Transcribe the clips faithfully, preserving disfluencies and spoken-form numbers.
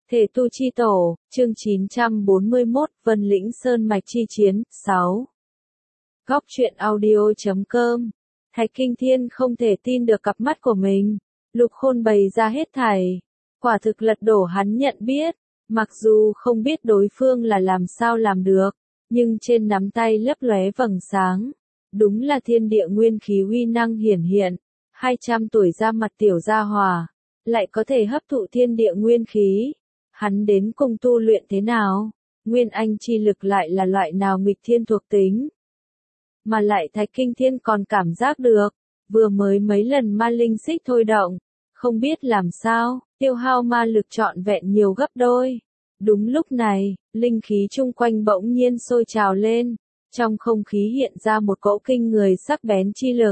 Thể tu chi tổ, chương chín trăm bốn mươi mốt, Vân Lĩnh Sơn Mạch chi chiến, sáu. Góc truyện audio chấm com. Thạch Kinh Thiên không thể tin được cặp mắt của mình. Lục Khôn bày ra hết thảy. Quả thực lật đổ hắn nhận biết. Mặc dù không biết đối phương là làm sao làm được, nhưng trên nắm tay lấp lóe vầng sáng. Đúng là thiên địa nguyên khí uy năng hiển hiện. hai trăm tuổi ra mặt tiểu gia hỏa, lại có thể hấp thụ thiên địa nguyên khí. Hắn đến cùng tu luyện thế nào? Nguyên anh chi lực lại là loại nào nghịch thiên thuộc tính? Mà lại Thạch Kinh Thiên còn cảm giác được, vừa mới mấy lần ma linh xích thôi động, không biết làm sao, tiêu hao ma lực trọn vẹn nhiều gấp đôi. Đúng lúc này, linh khí chung quanh bỗng nhiên sôi trào lên, trong không khí hiện ra một cỗ kinh người sắc bén chi lực.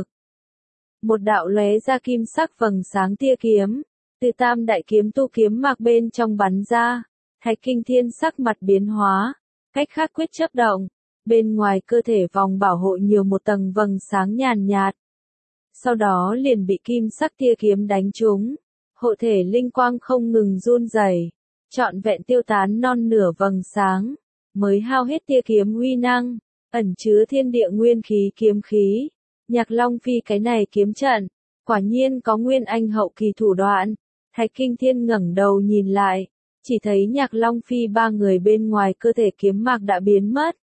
Một đạo lóe ra kim sắc vầng sáng tia kiếm, từ tam đại kiếm tu kiếm mạc bên trong bắn ra. Thạch Kinh Thiên sắc mặt biến hóa, cách khác quyết chấp động, bên ngoài cơ thể vòng bảo hộ nhiều một tầng vầng sáng nhàn nhạt. Sau đó liền bị kim sắc tia kiếm đánh trúng, hộ thể linh quang không ngừng run rẩy, trọn vẹn tiêu tán non nửa vầng sáng, mới hao hết tia kiếm uy năng, ẩn chứa thiên địa nguyên khí kiếm khí. Nhạc Long Phi cái này kiếm trận, quả nhiên có nguyên anh hậu kỳ thủ đoạn. Thạch Kinh Thiên ngẩng đầu nhìn lại, chỉ thấy Nhạc Long Phi ba người bên ngoài cơ thể kiếm mạc đã biến mất.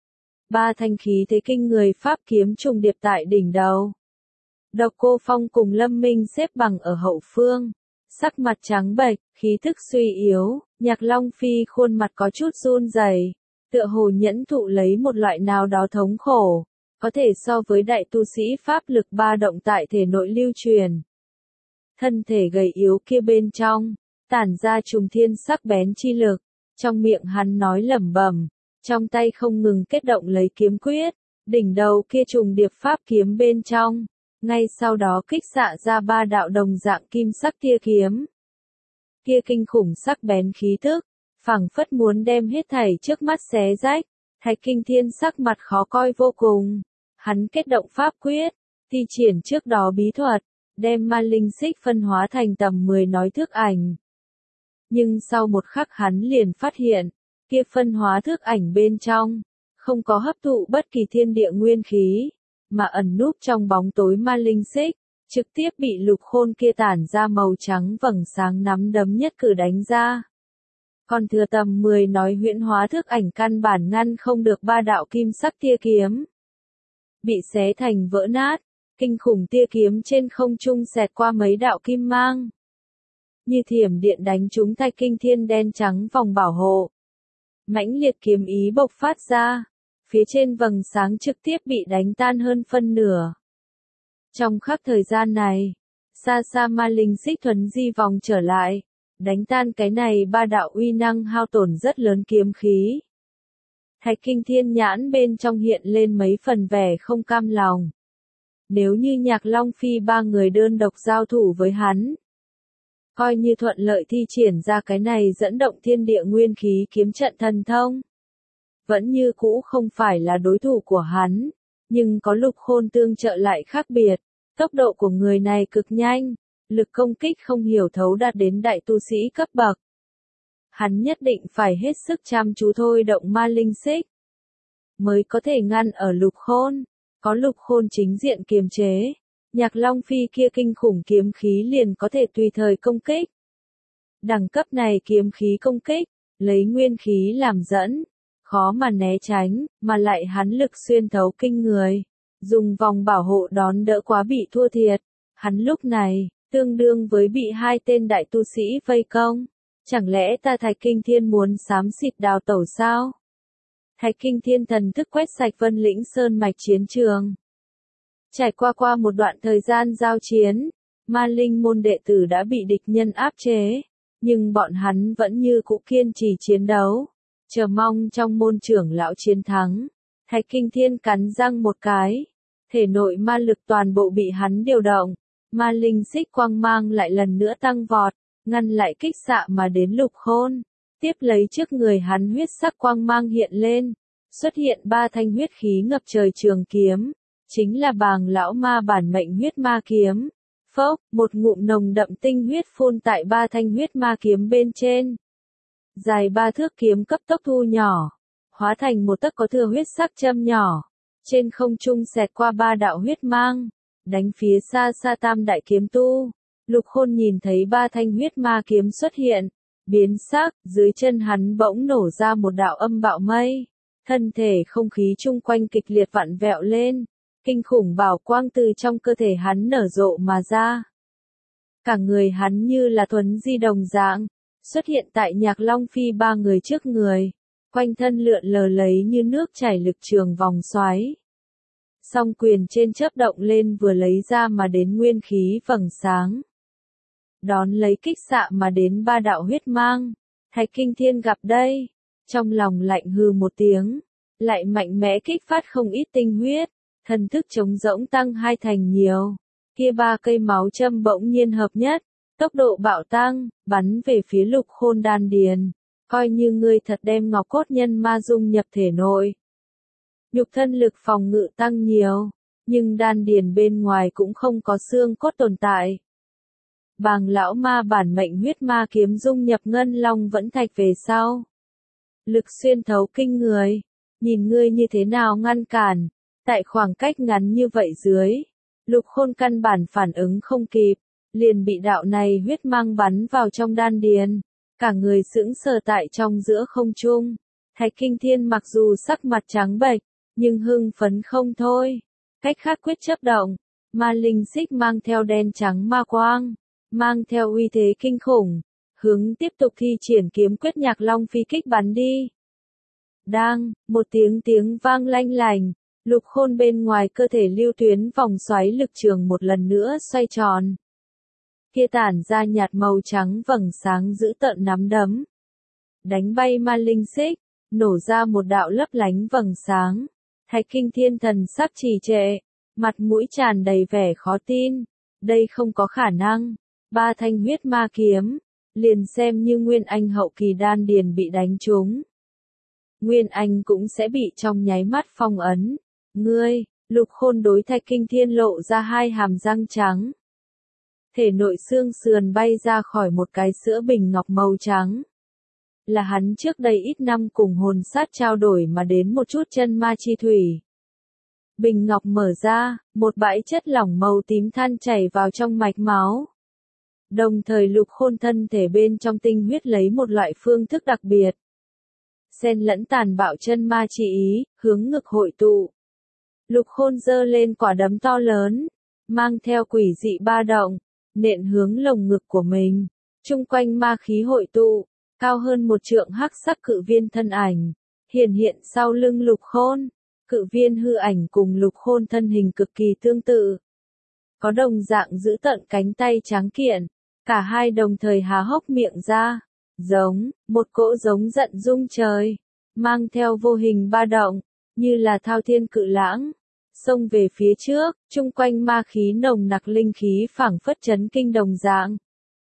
Ba thanh khí thế kinh người pháp kiếm trùng điệp tại đỉnh đầu. Độc Cô Phong cùng Lâm Minh xếp bằng ở hậu phương, sắc mặt trắng bệch, khí thức suy yếu. Nhạc Long Phi khuôn mặt có chút run rẩy, tựa hồ nhẫn thụ lấy một loại nào đó thống khổ, có thể so với đại tu sĩ pháp lực ba động tại thể nội lưu truyền. Thân thể gầy yếu kia bên trong, tản ra trùng thiên sắc bén chi lực, trong miệng hắn nói lẩm bẩm, trong tay không ngừng kết động lấy kiếm quyết, đỉnh đầu kia trùng điệp pháp kiếm bên trong, ngay sau đó kích xạ ra ba đạo đồng dạng kim sắc tia kiếm. Kia kinh khủng sắc bén khí tức, phảng phất muốn đem hết thảy trước mắt xé rách. Thạch Kinh Thiên sắc mặt khó coi vô cùng, hắn kết động pháp quyết, thi triển trước đó bí thuật, đem ma linh xích phân hóa thành tầm mười nói thức ảnh. Nhưng sau một khắc hắn liền phát hiện, kia phân hóa thức ảnh bên trong, không có hấp thụ bất kỳ thiên địa nguyên khí, mà ẩn núp trong bóng tối ma linh xích, trực tiếp bị Lục Khôn kia tản ra màu trắng vầng sáng nắm đấm nhất cử đánh ra. Còn thừa tầm mười nói huyễn hóa thức ảnh căn bản ngăn không được ba đạo kim sắc tia kiếm. Bị xé thành vỡ nát, kinh khủng tia kiếm trên không trung xẹt qua mấy đạo kim mang. Như thiểm điện đánh trúng Thạch Kinh Thiên đen trắng vòng bảo hộ. Mãnh liệt kiếm ý bộc phát ra, phía trên vầng sáng trực tiếp bị đánh tan hơn phân nửa. Trong khắc thời gian này, xa xa ma linh xích thuấn di vòng trở lại, đánh tan cái này ba đạo uy năng hao tổn rất lớn kiếm khí. Thạch Kinh Thiên nhãn bên trong hiện lên mấy phần vẻ không cam lòng. Nếu như Nhạc Long Phi ba người đơn độc giao thủ với hắn, coi như thuận lợi thi triển ra cái này dẫn động thiên địa nguyên khí kiếm trận thần thông, vẫn như cũ không phải là đối thủ của hắn, nhưng có Lục Khôn tương trợ lại khác biệt, tốc độ của người này cực nhanh, lực công kích không hiểu thấu đạt đến đại tu sĩ cấp bậc. Hắn nhất định phải hết sức chăm chú thôi động ma linh xích, mới có thể ngăn ở Lục Khôn. Có Lục Khôn chính diện kiềm chế, Nhạc Long Phi kia kinh khủng kiếm khí liền có thể tùy thời công kích. Đẳng cấp này kiếm khí công kích, lấy nguyên khí làm dẫn, khó mà né tránh, mà lại hắn lực xuyên thấu kinh người, dùng vòng bảo hộ đón đỡ quá bị thua thiệt. Hắn lúc này, tương đương với bị hai tên đại tu sĩ vây công. Chẳng lẽ ta Thạch Kinh Thiên muốn xám xịt đào tẩu sao? Thạch Kinh Thiên thần thức quét sạch Vân Lĩnh Sơn Mạch chiến trường. Trải qua qua một đoạn thời gian giao chiến, ma linh môn đệ tử đã bị địch nhân áp chế, nhưng bọn hắn vẫn như cũ kiên trì chiến đấu, chờ mong trong môn trưởng lão chiến thắng. Thạch Kinh Thiên cắn răng một cái, thể nội ma lực toàn bộ bị hắn điều động, ma linh xích quang mang lại lần nữa tăng vọt, ngăn lại kích xạ mà đến Lục Khôn. Tiếp lấy trước người hắn huyết sắc quang mang hiện lên, xuất hiện ba thanh huyết khí ngập trời trường kiếm, chính là Bàng lão ma bản mệnh huyết ma kiếm. Phốc, một ngụm nồng đậm tinh huyết phun tại ba thanh huyết ma kiếm bên trên. dài ba thước kiếm cấp tốc thu nhỏ, hóa thành một tấc có thừa huyết sắc châm nhỏ, trên không trung xẹt qua ba đạo huyết mang, đánh phía xa xa tam đại kiếm tu. Lục Khôn nhìn thấy ba thanh huyết ma kiếm xuất hiện, biến sắc, dưới chân hắn bỗng nổ ra một đạo âm bạo mây, thân thể không khí chung quanh kịch liệt vặn vẹo lên, kinh khủng bảo quang từ trong cơ thể hắn nở rộ mà ra. Cả người hắn như là thuấn di đồng dạng, xuất hiện tại Nhạc Long Phi ba người trước người, quanh thân lượn lờ lấy như nước chảy lực trường vòng xoáy. Song quyền trên chớp động lên vừa lấy ra mà đến nguyên khí vầng sáng. Đón lấy kích xạ mà đến ba đạo huyết mang, Thạch Kinh Thiên gặp đây, trong lòng lạnh hừ một tiếng, lại mạnh mẽ kích phát không ít tinh huyết, thần thức trống rỗng tăng hai thành nhiều, kia ba cây máu châm bỗng nhiên hợp nhất, tốc độ bạo tăng, bắn về phía Lục Khôn đan điền, coi như ngươi thật đem ngọc cốt nhân ma dung nhập thể nội. Nhục thân lực phòng ngự tăng nhiều, nhưng đan điền bên ngoài cũng không có xương cốt tồn tại. Bàng lão ma bản mệnh huyết ma kiếm dung nhập ngân long vẫn thạch về sau. Lực xuyên thấu kinh người, nhìn ngươi như thế nào ngăn cản, tại khoảng cách ngắn như vậy dưới. Lục Khôn căn bản phản ứng không kịp, liền bị đạo này huyết mang bắn vào trong đan điền, cả người sững sờ tại trong giữa không trung. Thạch Kinh Thiên mặc dù sắc mặt trắng bệch, nhưng hưng phấn không thôi. Cách khác quyết chấp động, ma linh xích mang theo đen trắng ma quang, mang theo uy thế kinh khủng, hướng tiếp tục thi triển kiếm quyết Nhạc Long Phi kích bắn đi. Đang, một tiếng tiếng vang lanh lành, Lục Khôn bên ngoài cơ thể lưu tuyến vòng xoáy lực trường một lần nữa xoay tròn. Kia tản ra nhạt màu trắng vầng sáng giữ tợn nắm đấm. Đánh bay ma linh xích, nổ ra một đạo lấp lánh vầng sáng. Thạch Kinh Thiên thần sắc trì trệ, mặt mũi tràn đầy vẻ khó tin. Đây không có khả năng. Ba thanh huyết ma kiếm, liền xem như Nguyên Anh hậu kỳ đan điền bị đánh trúng. Nguyên Anh cũng sẽ bị trong nháy mắt phong ấn. Ngươi, Lục Khôn đối Thạch Kinh Thiên lộ ra hai hàm răng trắng. Thể nội xương sườn bay ra khỏi một cái sữa bình ngọc màu trắng. Là hắn trước đây ít năm cùng hồn sát trao đổi mà đến một chút chân ma chi thủy. Bình ngọc mở ra, một bãi chất lỏng màu tím than chảy vào trong mạch máu. Đồng thời Lục Khôn thân thể bên trong tinh huyết lấy một loại phương thức đặc biệt. Xen lẫn tàn bạo chân ma chi ý, hướng ngực hội tụ. Lục Khôn giơ lên quả đấm to lớn, mang theo quỷ dị ba động, nện hướng lồng ngực của mình. Trung quanh ma khí hội tụ, cao hơn một trượng hắc sắc cự viên thân ảnh, hiện hiện sau lưng Lục Khôn. Cự viên hư ảnh cùng Lục Khôn thân hình cực kỳ tương tự. Có đồng dạng giữ tận cánh tay trắng kiện, cả hai đồng thời há hốc miệng ra, giống, một cỗ giống giận rung trời, mang theo vô hình ba động, như là thao thiên cự lãng, xông về phía trước, chung quanh ma khí nồng nặc linh khí phảng phất chấn kinh đồng dạng.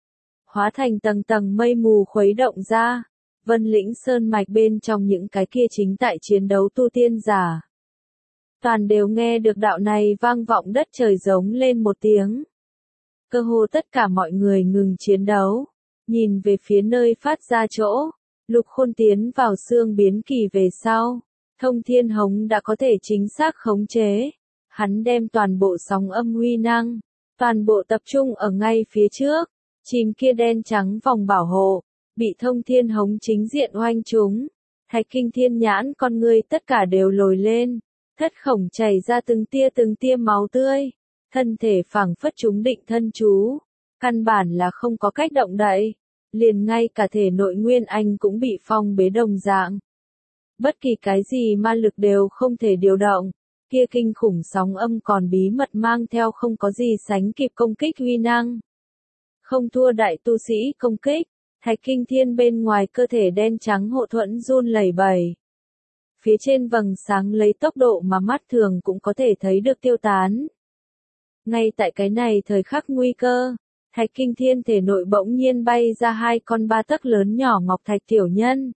Hóa thành tầng tầng mây mù khuấy động ra, Vân Lĩnh Sơn Mạch bên trong những cái kia chính tại chiến đấu tu tiên giả. Toàn đều nghe được đạo này vang vọng đất trời giống lên một tiếng. Cơ hồ tất cả mọi người ngừng chiến đấu, nhìn về phía nơi phát ra chỗ. Lục Khôn tiến vào xương biến kỳ về sau, Thông Thiên Hống đã có thể chính xác khống chế. Hắn đem toàn bộ sóng âm uy năng, toàn bộ tập trung ở ngay phía trước, chìm kia đen trắng vòng bảo hộ, bị Thông Thiên Hống chính diện oanh trúng. Thạch Kinh Thiên nhãn con người tất cả đều lồi lên, thất khổng chảy ra từng tia từng tia máu tươi, thân thể phảng phất chúng định thân chú, căn bản là không có cách động đậy, liền ngay cả thể nội Nguyên Anh cũng bị phong bế đồng dạng. Bất kỳ cái gì ma lực đều không thể điều động, kia kinh khủng sóng âm còn bí mật mang theo không có gì sánh kịp công kích uy năng. Không thua đại tu sĩ công kích, Thạch Kinh Thiên bên ngoài cơ thể đen trắng hộ thuẫn run lẩy bẩy. Phía trên vầng sáng lấy tốc độ mà mắt thường cũng có thể thấy được tiêu tán. Ngay tại cái này thời khắc nguy cơ, Thạch Kinh Thiên thể nội bỗng nhiên bay ra hai con ba tấc lớn nhỏ ngọc thạch tiểu nhân.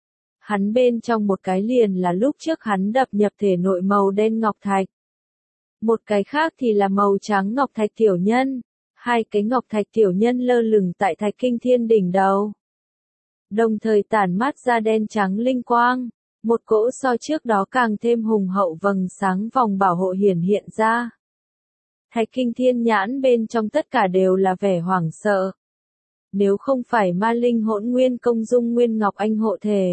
Hắn bên trong một cái liền là lúc trước hắn đập nhập thể nội màu đen ngọc thạch. Một cái khác thì là màu trắng ngọc thạch tiểu nhân. Hai cái ngọc thạch tiểu nhân lơ lửng tại Thạch Kinh Thiên đỉnh đầu. đồng thời tản mát ra đen trắng linh quang. Một cỗ so trước đó càng thêm hùng hậu vầng sáng vòng bảo hộ hiển hiện ra. Thạch Kinh Thiên nhãn bên trong tất cả đều là vẻ hoảng sợ. Nếu không phải ma linh hỗn nguyên công dung Nguyên Ngọc Anh hộ thể.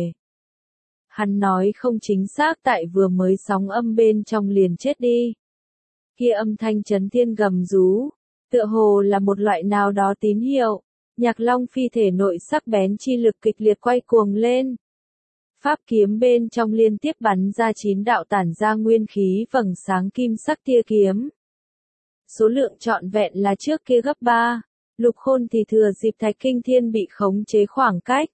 Hắn nói không chính xác tại vừa mới sóng âm bên trong liền chết đi. Kia âm thanh chấn thiên gầm rú, tựa hồ là một loại nào đó tín hiệu. Nhạc Long Phi thể nội sắc bén chi lực kịch liệt quay cuồng lên. Pháp kiếm bên trong liên tiếp bắn ra chín đạo tản ra nguyên khí vầng sáng kim sắc tia kiếm. Số lượng trọn vẹn là trước kia gấp ba. Lục Khôn thì thừa dịp Thạch Kinh Thiên bị khống chế khoảng cách.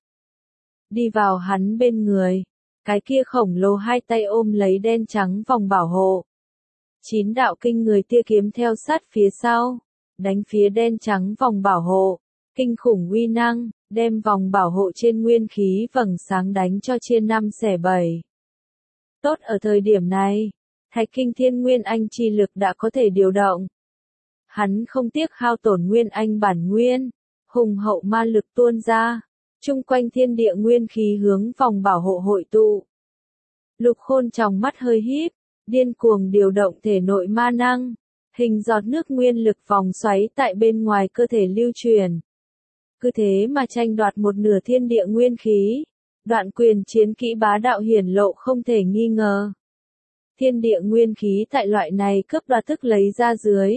Đi vào hắn bên người. Cái kia khổng lồ hai tay ôm lấy đen trắng vòng bảo hộ. Chín đạo kinh người tia kiếm theo sát phía sau. Đánh phía đen trắng vòng bảo hộ. Kinh khủng uy năng, đem vòng bảo hộ trên nguyên khí vầng sáng đánh cho chia năm xẻ bảy. Tốt ở thời điểm này, Thạch Kinh Thiên Nguyên Anh chi lực đã có thể điều động. Hắn không tiếc hao tổn Nguyên Anh bản nguyên, hùng hậu ma lực tuôn ra, chung quanh thiên địa nguyên khí hướng vòng bảo hộ hội tụ. Lục Khôn trong mắt hơi híp, điên cuồng điều động thể nội ma năng, hình giọt nước nguyên lực vòng xoáy tại bên ngoài cơ thể lưu truyền. Cứ thế mà tranh đoạt một nửa thiên địa nguyên khí, đoạn quyền chiến kỹ bá đạo hiển lộ không thể nghi ngờ. Thiên địa nguyên khí tại loại này cấp đoạt thức lấy ra dưới.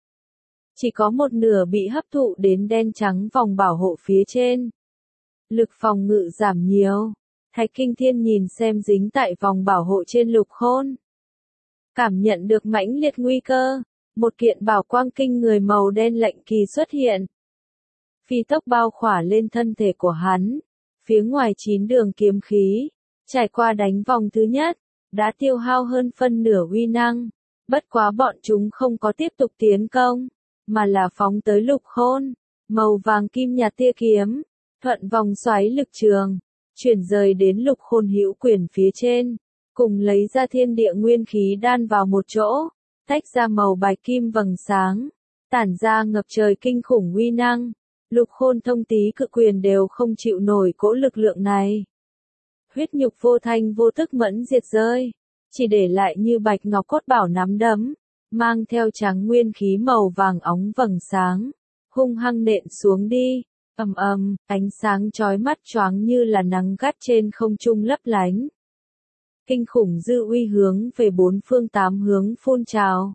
Chỉ có một nửa bị hấp thụ đến đen trắng vòng bảo hộ phía trên. Lực phòng ngự giảm nhiều. Thạch Kinh Thiên nhìn xem dính tại vòng bảo hộ trên Lục Khôn. Cảm nhận được mãnh liệt nguy cơ, một kiện bảo quang kinh người màu đen lệnh kỳ xuất hiện. Phi tốc bao khỏa lên thân thể của hắn, phía ngoài chín đường kiếm khí, trải qua đánh vòng thứ nhất, đã tiêu hao hơn phân nửa uy năng, bất quá bọn chúng không có tiếp tục tiến công, mà là phóng tới Lục Khôn, màu vàng kim nhạt tia kiếm, thuận vòng xoáy lực trường, chuyển rời đến Lục Khôn hữu quyền phía trên, cùng lấy ra thiên địa nguyên khí đan vào một chỗ, tách ra màu bạch kim vầng sáng, tản ra ngập trời kinh khủng uy năng. Lục Khôn thông tí cự quyền đều không chịu nổi cỗ lực lượng này. Huyết nhục vô thanh vô tức mẫn diệt rơi, chỉ để lại như bạch ngọc cốt bảo nắm đấm, mang theo trắng nguyên khí màu vàng óng vầng sáng, hung hăng nện xuống đi, ầm ầm, ánh sáng chói mắt choáng như là nắng gắt trên không trung lấp lánh. Kinh khủng dư uy hướng về bốn phương tám hướng phun trào.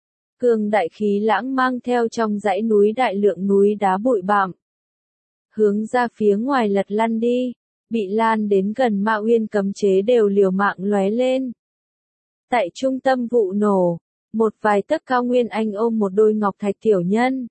Cường đại khí lãng mang theo trong dãy núi đại lượng núi đá bụi bặm. Hướng ra phía ngoài lật lăn đi, bị lan đến gần Ma Uyên cấm chế đều liều mạng lóe lên. Tại trung tâm vụ nổ, một vài tấc cao Nguyên Anh ôm một đôi ngọc thạch tiểu nhân.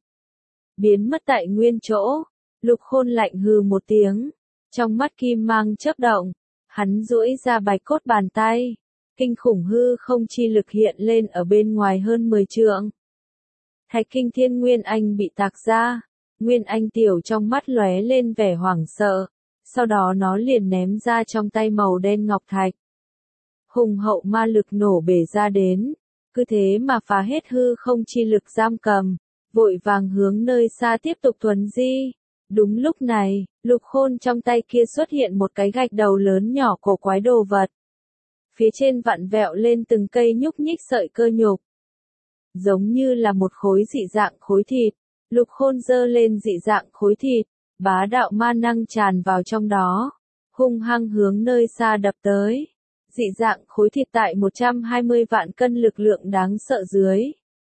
Biến mất tại nguyên chỗ, Lục Khôn lạnh hừ một tiếng, trong mắt kim mang chớp động, hắn duỗi ra bạch cốt bàn tay. Kinh khủng hư không chi lực hiện lên ở bên ngoài hơn mười trượng. Thạch Kinh Thiên Nguyên Anh bị tạc ra, Nguyên Anh tiểu trong mắt lóe lên vẻ hoảng sợ, sau đó nó liền ném ra trong tay màu đen ngọc thạch. Hùng hậu ma lực nổ bể ra đến, cứ thế mà phá hết hư không chi lực giam cầm, vội vàng hướng nơi xa tiếp tục thuần di. Đúng lúc này, Lục Khôn trong tay kia xuất hiện một cái gạch đầu lớn nhỏ cổ quái đồ vật. Phía trên vặn vẹo lên từng cây nhúc nhích sợi cơ nhục. Giống như là một khối dị dạng khối thịt, Lục Khôn giơ lên dị dạng khối thịt, bá đạo ma năng tràn vào trong đó, hung hăng hướng nơi xa đập tới. Dị dạng khối thịt tại một trăm hai mươi vạn cân lực lượng đáng sợ dưới.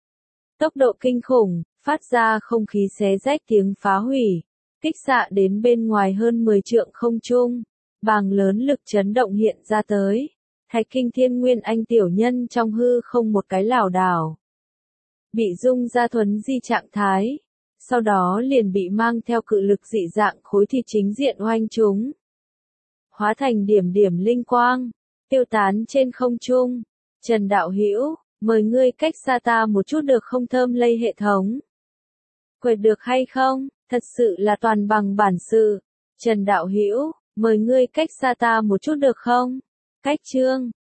Tốc độ kinh khủng, phát ra không khí xé rách tiếng phá hủy, kích xạ đến bên ngoài hơn mười trượng không trung, bàng lớn lực chấn động hiện ra tới. Thạch Kinh Thiên Nguyên Anh tiểu nhân trong hư không một cái lảo đảo. Bị rung ra thuấn di trạng thái. Sau đó liền bị mang theo cự lực dị dạng khối thịt chính diện oanh chúng. Hóa thành điểm điểm linh quang. Tiêu tán trên không trung. Trần Đạo Hữu, mời ngươi cách xa ta một chút được không thơm lây hệ thống. Quệt được hay không, thật sự là toàn bằng bản sự. Trần Đạo Hữu, mời ngươi cách xa ta một chút được không? Cách chương